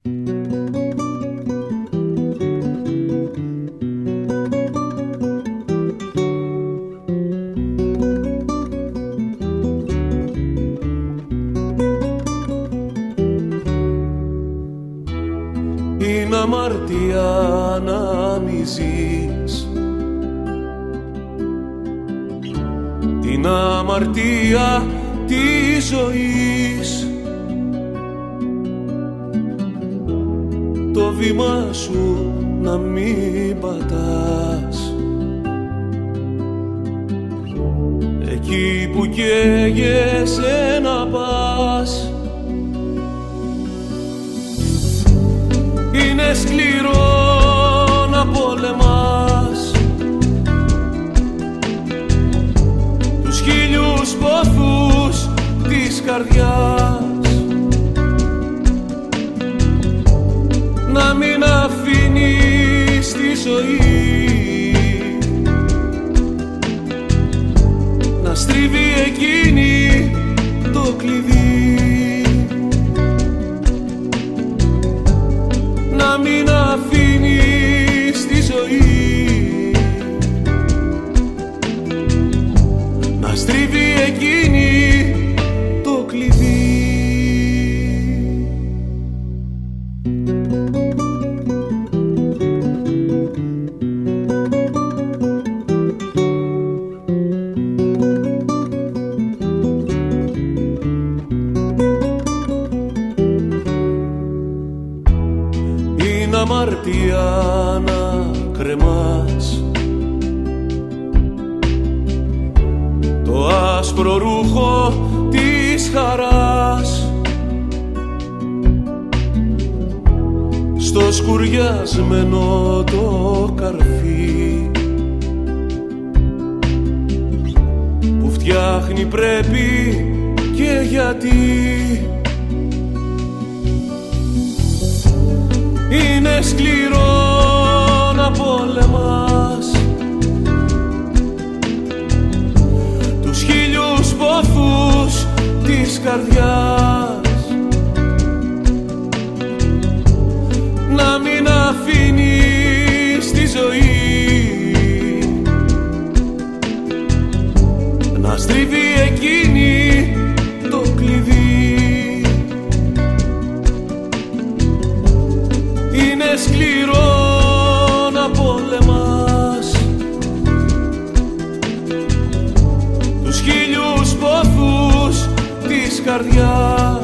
Είναι αμαρτία να μη ζεις, την αμαρτία της ζωής. Το βήμα σου να μην πατάς εκεί που καίγεσαι να πας. Είναι σκληρό να πολεμάς τους χίλιους πόθους της καρδιάς, να μην αφήνεις τη ζωή να στρίβει εκείνη το κλειδί, να μην αφήνεις τη ζωή να στρίβει εκείνη το κλειδί. Είναι αμαρτία να κρεμάς το άσπρο ρούχο της χαράς στο σκουριασμένο το καρφί που φτιάχνει πρέπει και γιατί. Είναι σκληρό να πολεμάς τους χίλιους πόθους της καρδιάς, να μην αφήνεις τη ζωή να στρίβει εκείνη το κλειδί. Είναι σκληρό να πολεμάς τους χίλιους πόθους της καρδιάς,